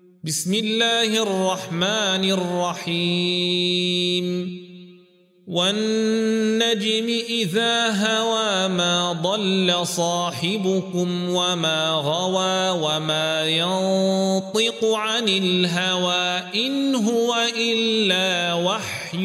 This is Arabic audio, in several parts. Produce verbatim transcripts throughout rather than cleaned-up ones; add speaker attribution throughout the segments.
Speaker 1: بسم الله الرحمن الرحيم والنجم إذا هوى ما ضل صاحبكم وما غوى وما ينطق عن الهوى إن هو إلا وحي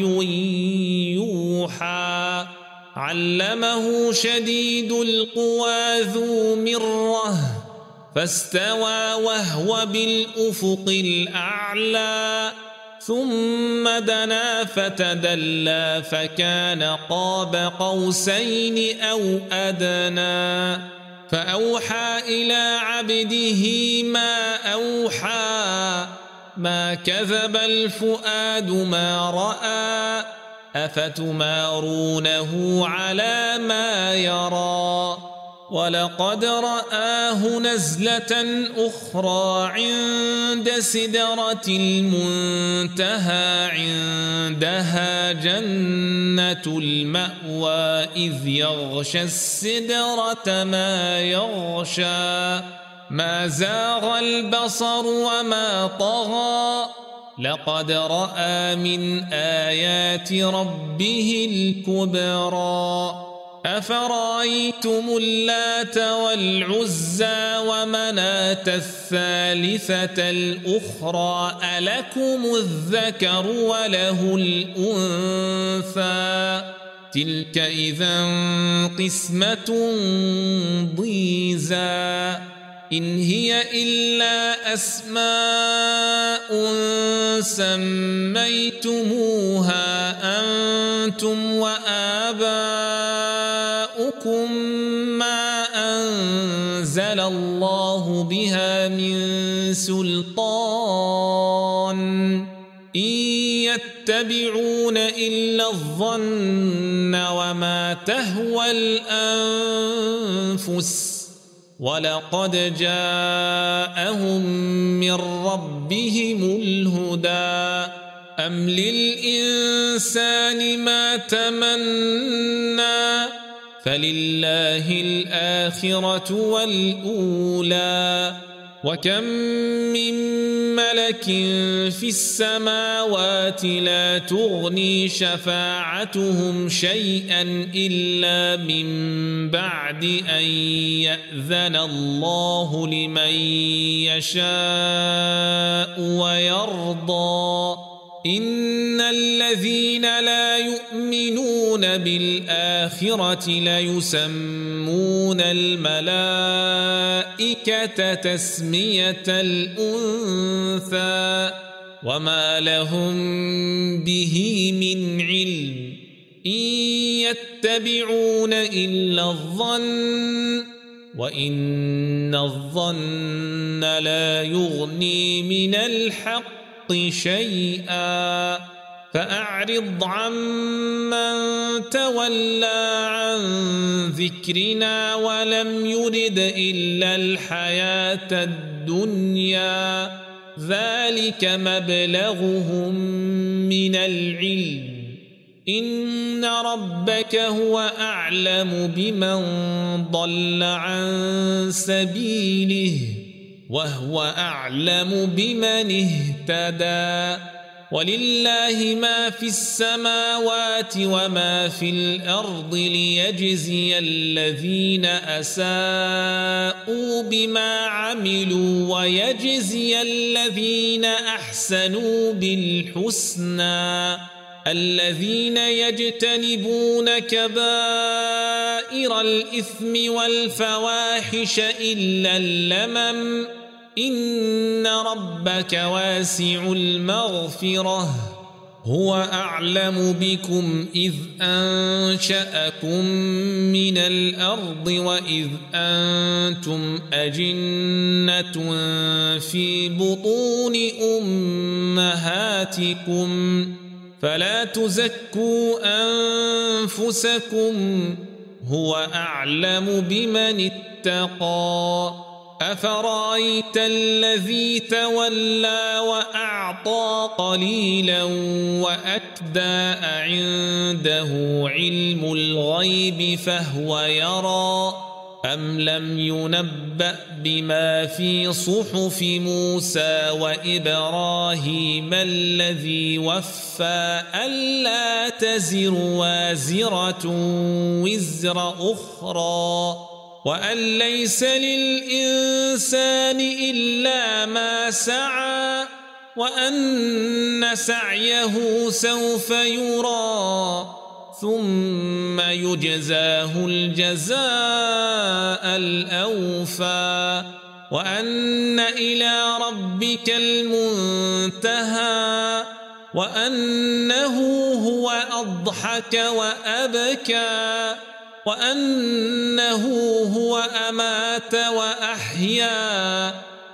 Speaker 1: يوحى علمه شديد القوى ذو مرة فاستوى وهو بالأفق الأعلى ثم دنا فتدلى فكان قاب قوسين أو أدنى فأوحى إلى عبده ما أوحى ما كذب الفؤاد ما رأى أفتمارونه على ما يرى ولقد رآه نزلة أخرى عند سدرة المنتهى عندها جنة المأوى إذ يغشى السدرة ما يغشى ما زاغ البصر وما طغى لقد رأى من آيات ربه الكبرى أفرأيتم اللات والعزى ومناة الثالثة الأخرى ألكم الذكر وله الأنثى تلك إذا قسمة ضيزى إن هي إلا أسماء سميتموها أنتم وآباؤكم ما أنزل الله بها من سلطان إن يتبعون إلا الظن وما تهوى الأنفس ولقد جاءهم من ربهم الهدى أم للإنسان ما تمنى فلله الآخرة والأولى وكم من ملك في السماوات لا تغني شفاعتهم شيئا إلا من بعد أن يأذن الله لمن يشاء ويرضى إن الذين لا يؤمنون بالآخرة ليسمون الملائكة تسمية الأنثى وما لهم به من علم إن يتبعون إلا الظن وإن الظن لا يغني من الحق شيئا فأعرض عمن تولى عن ذكرنا ولم يرد إلا الحياة الدنيا ذلك مبلغهم من العلم إن ربك هو أعلم بمن ضل عن سبيله وهو أعلم بمن اهتدى ولله ما في السماوات وما في الأرض ليجزي الذين أساءوا بما عملوا ويجزي الذين أحسنوا بالحسنى الذين يجتنبون كبائر الإثم والفواحش إلا اللمم إن ربك واسع المغفرة هو أعلم بكم إذ أنشأكم من الأرض وإذ أنتم أجنة في بطون أمهاتكم فلا تزكوا أنفسكم هو أعلم بمن اتقى أفرأيت الذي تولى وأعطى قليلا وأكدى أعنده علم الغيب فهو يرى أم لم ينبأ بما في صحف موسى وإبراهيم الذي وفى ألا تزر وازرة وزر أخرى وأن ليس للإنسان إلا ما سعى وأن سعيه سوف يرى ثم يجزاه الجزاء الأوفى وأن إلى ربك المنتهى وأنه هو أضحك وأبكى وأنه هو أمات وأحيا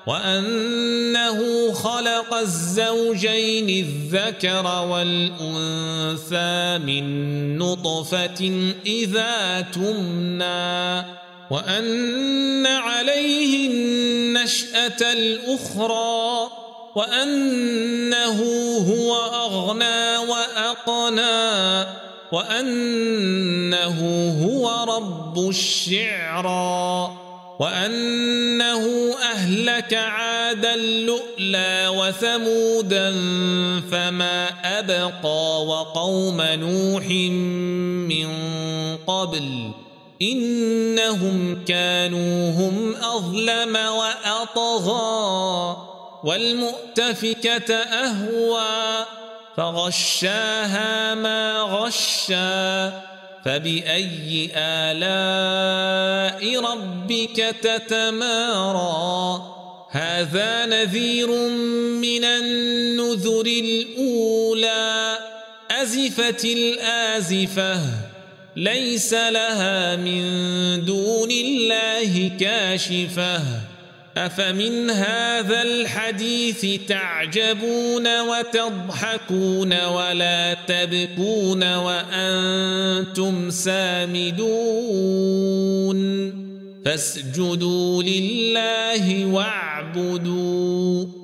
Speaker 1: وأنه خلق الزوجين الذكر والأنثى من نطفة إذا تمنى وأن عليه النشأة الأخرى وأنه هو أغنى وأقنى وأنه هو رب الشعرى وأنه أهلك عادا لؤلا وثمودا فما أبقى وقوم نوح من قبل إنهم كانوا هم أظلم وأطغى والمؤتفكة أهوى فغشاها ما غشى فبأي آلاء ربك تتمارى هذا نذير من النذر الأولى أزفت الآزفة ليس لها من دون الله كاشفة أفمن هذا الحديث تعجبون وتضحكون ولا تبكون وأنتم سامدون فاسجدوا لله واعبدوا